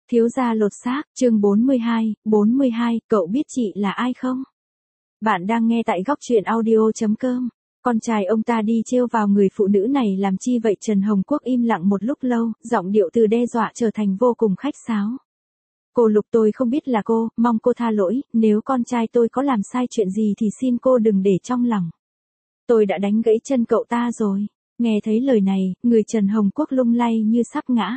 Thiếu gia lột xác, chương 42, cậu biết chị là ai không? Bạn đang nghe tại góc truyện audio.com. Con trai ông ta đi trêu vào người phụ nữ này làm chi vậy? Trần Hồng Quốc im lặng một lúc lâu, giọng điệu từ đe dọa trở thành vô cùng khách sáo. Cô Lục, tôi không biết là cô, mong cô tha lỗi, nếu con trai tôi có làm sai chuyện gì thì xin cô đừng để trong lòng. Tôi đã đánh gãy chân cậu ta rồi. Nghe thấy lời này, người Trần Hồng Quốc lung lay như sắp ngã.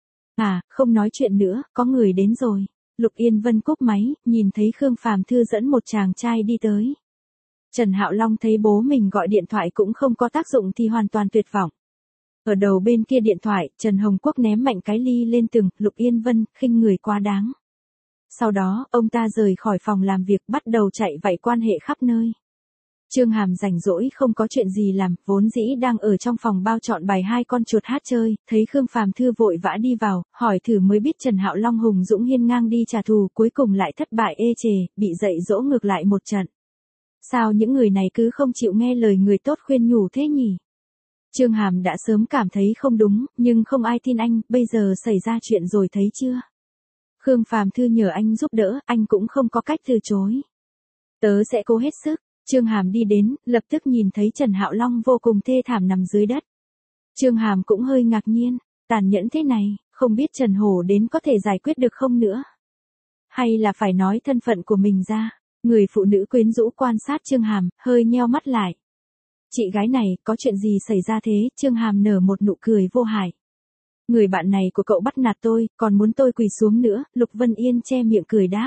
À, không nói chuyện nữa, có người đến rồi. Lục Yên Vân cúp máy, nhìn thấy Khương Phàm Thư dẫn một chàng trai đi tới. Trần Hạo Long thấy bố mình gọi điện thoại cũng không có tác dụng thì hoàn toàn tuyệt vọng. Ở đầu bên kia điện thoại, Trần Hồng Quốc ném mạnh cái ly lên tường, Lục Yên Vân, khinh người quá đáng. Sau đó, ông ta rời khỏi phòng làm việc bắt đầu chạy vạy quan hệ khắp nơi. Trương Hàm rảnh rỗi không có chuyện gì làm, vốn dĩ đang ở trong phòng bao chọn bài hai con chuột hát chơi, thấy Khương Phàm Thư vội vã đi vào, hỏi thử mới biết Trần Hạo Long hùng dũng hiên ngang đi trả thù, cuối cùng lại thất bại ê chề, bị dạy dỗ ngược lại một trận. Sao những người này cứ không chịu nghe lời người tốt khuyên nhủ thế nhỉ? Trương Hàm đã sớm cảm thấy không đúng, nhưng không ai tin anh, bây giờ xảy ra chuyện rồi thấy chưa? Khương Phàm Thư nhờ anh giúp đỡ, anh cũng không có cách từ chối. Tớ sẽ cố hết sức. Trương Hàm đi đến, lập tức nhìn thấy Trần Hạo Long vô cùng thê thảm nằm dưới đất. Trương Hàm cũng hơi ngạc nhiên, tàn nhẫn thế này, không biết Trần Hổ đến có thể giải quyết được không nữa? Hay là phải nói thân phận của mình ra? Người phụ nữ quyến rũ quan sát Trương Hàm, hơi nheo mắt lại. Chị gái này, có chuyện gì xảy ra thế? Trương Hàm nở một nụ cười vô hại. Người bạn này của cậu bắt nạt tôi, còn muốn tôi quỳ xuống nữa, Lục Vân Yên che miệng cười đáp.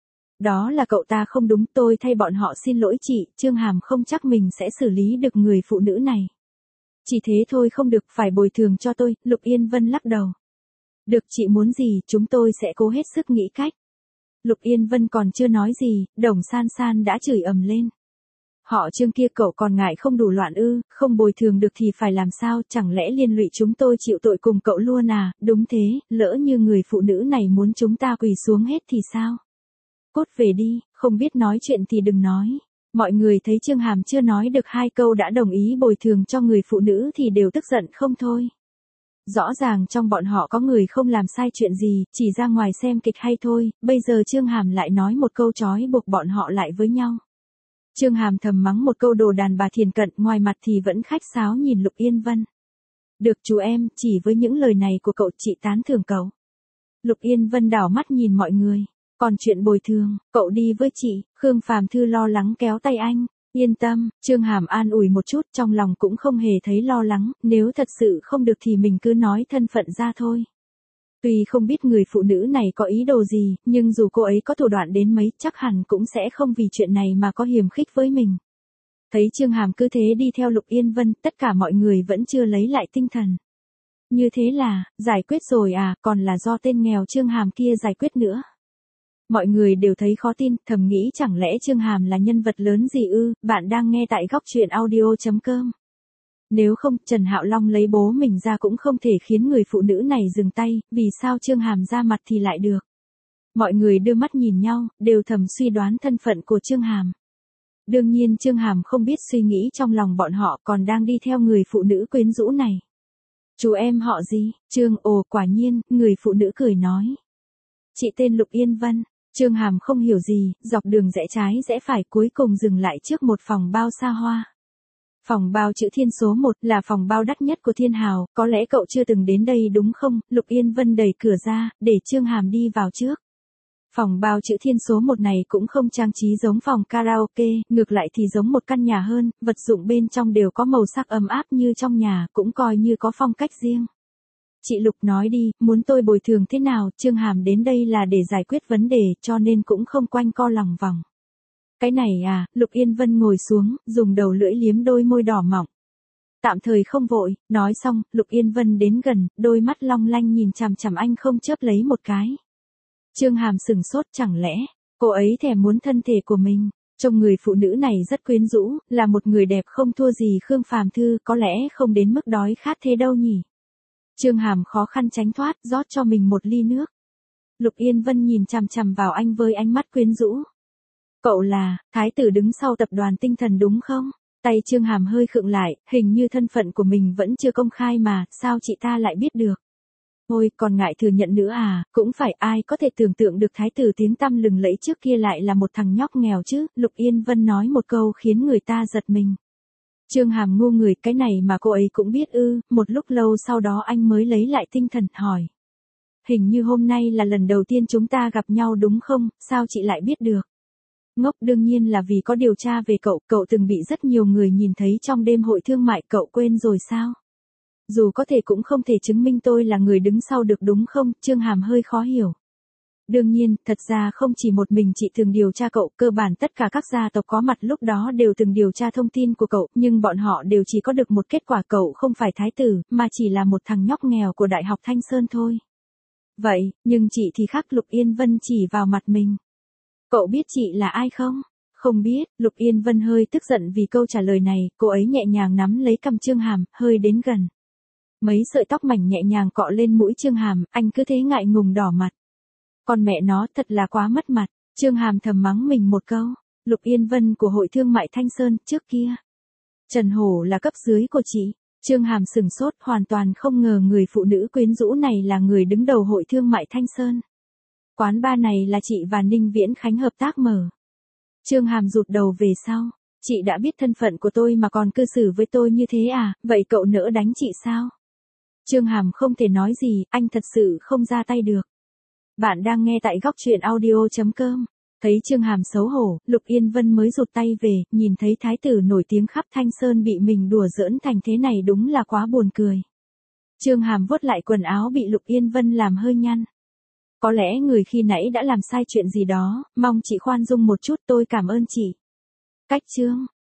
Đó là cậu ta không đúng, tôi thay bọn họ xin lỗi chị. Trương Hàm không chắc mình sẽ xử lý được người phụ nữ này. Chỉ thế thôi không được, phải bồi thường cho tôi, Lục Yên Vân lắc đầu. Được, chị muốn gì, chúng tôi sẽ cố hết sức nghĩ cách. Lục Yên Vân còn chưa nói gì, Đồng San San đã chửi ầm lên. Họ Trương kia cậu còn ngại không đủ loạn ư, không bồi thường được thì phải làm sao, chẳng lẽ liên lụy chúng tôi chịu tội cùng cậu luôn à? Đúng thế, lỡ như người phụ nữ này muốn chúng ta quỳ xuống hết thì sao? Cút về đi, không biết nói chuyện thì đừng nói. Mọi người thấy Trương Hàm chưa nói được hai câu đã đồng ý bồi thường cho người phụ nữ thì đều tức giận không thôi. Rõ ràng trong bọn họ có người không làm sai chuyện gì, chỉ ra ngoài xem kịch hay thôi, bây giờ Trương Hàm lại nói một câu trói buộc bọn họ lại với nhau. Trương Hàm thầm mắng một câu đồ đàn bà thiền cận, ngoài mặt thì vẫn khách sáo nhìn Lục Yên Vân. Được chú em, chỉ với những lời này của cậu chị tán thưởng cậu. Lục Yên Vân đảo mắt nhìn mọi người. Còn chuyện bồi thường, cậu đi với chị. Khương Phàm Thư lo lắng kéo tay anh. Yên tâm, Trương Hàm an ủi một chút, trong lòng cũng không hề thấy lo lắng, nếu thật sự không được thì mình cứ nói thân phận ra thôi. Tuy không biết người phụ nữ này có ý đồ gì, nhưng dù cô ấy có thủ đoạn đến mấy, chắc hẳn cũng sẽ không vì chuyện này mà có hiềm khích với mình. Thấy Trương Hàm cứ thế đi theo Lục Yên Vân, tất cả mọi người vẫn chưa lấy lại tinh thần. Như thế là, giải quyết rồi à, còn là do tên nghèo Trương Hàm kia giải quyết nữa. Mọi người đều thấy khó tin, thầm nghĩ chẳng lẽ Trương Hàm là nhân vật lớn gì ư? Bạn đang nghe tại góc truyện audio.com. Nếu không, Trần Hạo Long lấy bố mình ra cũng không thể khiến người phụ nữ này dừng tay, vì sao Trương Hàm ra mặt thì lại được? Mọi người đưa mắt nhìn nhau, đều thầm suy đoán thân phận của Trương Hàm. Đương nhiên Trương Hàm không biết suy nghĩ trong lòng bọn họ còn đang đi theo người phụ nữ quyến rũ này. Chú em họ gì? Trương, ồ quả nhiên, người phụ nữ cười nói. Chị tên Lục Yên Vân. Trương Hàm không hiểu gì, dọc đường rẽ trái rẽ phải cuối cùng dừng lại trước một phòng bao xa hoa. Phòng bao chữ Thiên số 1 là phòng bao đắt nhất của Thiên Hào, có lẽ cậu chưa từng đến đây đúng không? Lục Yên Vân đẩy cửa ra, để Trương Hàm đi vào trước. Phòng bao chữ Thiên số 1 này cũng không trang trí giống phòng karaoke, ngược lại thì giống một căn nhà hơn, vật dụng bên trong đều có màu sắc ấm áp như trong nhà, cũng coi như có phong cách riêng. Chị Lục nói đi, muốn tôi bồi thường thế nào? Trương Hàm đến đây là để giải quyết vấn đề, cho nên cũng không quanh co lòng vòng. Cái này à, Lục Yên Vân ngồi xuống, dùng đầu lưỡi liếm đôi môi đỏ mọng. Tạm thời không vội, nói xong, Lục Yên Vân đến gần, đôi mắt long lanh nhìn chằm chằm anh không chớp lấy một cái. Trương Hàm sừng sốt, chẳng lẽ, cô ấy thèm muốn thân thể của mình. Trông người phụ nữ này rất quyến rũ, là một người đẹp không thua gì Khương Phàm Thư, có lẽ không đến mức đói khát thế đâu nhỉ. Trương Hàm khó khăn tránh thoát, rót cho mình một ly nước. Lục Yên Vân nhìn chằm chằm vào anh với ánh mắt quyến rũ. Cậu là, thái tử đứng sau tập đoàn tinh thần đúng không? Tay Trương Hàm hơi khựng lại, hình như thân phận của mình vẫn chưa công khai mà, sao chị ta lại biết được? Ôi, còn ngại thừa nhận nữa à, cũng phải, ai có thể tưởng tượng được thái tử tiếng tăm lừng lẫy trước kia lại là một thằng nhóc nghèo chứ, Lục Yên Vân nói một câu khiến người ta giật mình. Trương Hàm ngu người, cái này mà cô ấy cũng biết ư? Một lúc lâu sau đó anh mới lấy lại tinh thần, hỏi. Hình như hôm nay là lần đầu tiên chúng ta gặp nhau đúng không, sao chị lại biết được? Ngốc, đương nhiên là vì có điều tra về cậu từng bị rất nhiều người nhìn thấy trong đêm hội thương mại, cậu quên rồi sao? Dù có thể cũng không thể chứng minh tôi là người đứng sau được đúng không? Trương Hàm hơi khó hiểu. Đương nhiên, thật ra không chỉ một mình chị thường điều tra cậu, cơ bản tất cả các gia tộc có mặt lúc đó đều từng điều tra thông tin của cậu, nhưng bọn họ đều chỉ có được một kết quả, cậu không phải thái tử, mà chỉ là một thằng nhóc nghèo của Đại học Thanh Sơn thôi. Vậy, nhưng chị thì khác, Lục Yên Vân chỉ vào mặt mình. Cậu biết chị là ai không? Không biết, Lục Yên Vân hơi tức giận vì câu trả lời này, cô ấy nhẹ nhàng nắm lấy cằm Trương Hàm, hơi đến gần. Mấy sợi tóc mảnh nhẹ nhàng cọ lên mũi Trương Hàm, anh cứ thế ngại ngùng đỏ mặt. Con mẹ nó, thật là quá mất mặt. Trương Hàm thầm mắng mình một câu. Lục Yên Vân của Hội Thương mại Thanh Sơn, trước kia. Trần Hổ là cấp dưới của chị. Trương Hàm sửng sốt, hoàn toàn không ngờ người phụ nữ quyến rũ này là người đứng đầu Hội Thương mại Thanh Sơn. Quán bar này là chị và Ninh Viễn Khánh hợp tác mở. Trương Hàm rụt đầu về sau. Chị đã biết thân phận của tôi mà còn cư xử với tôi như thế à, vậy cậu nỡ đánh chị sao? Trương Hàm không thể nói gì, anh thật sự không ra tay được. Bạn đang nghe tại góc truyện audio.com. Thấy Trương Hàm xấu hổ, Lục Yên Vân mới rụt tay về, nhìn thấy thái tử nổi tiếng khắp Thanh Sơn bị mình đùa giỡn thành thế này đúng là quá buồn cười. Trương Hàm vuốt lại quần áo bị Lục Yên Vân làm hơi nhăn. Có lẽ người khi nãy đã làm sai chuyện gì đó, mong chị khoan dung một chút, tôi cảm ơn chị. Cách chương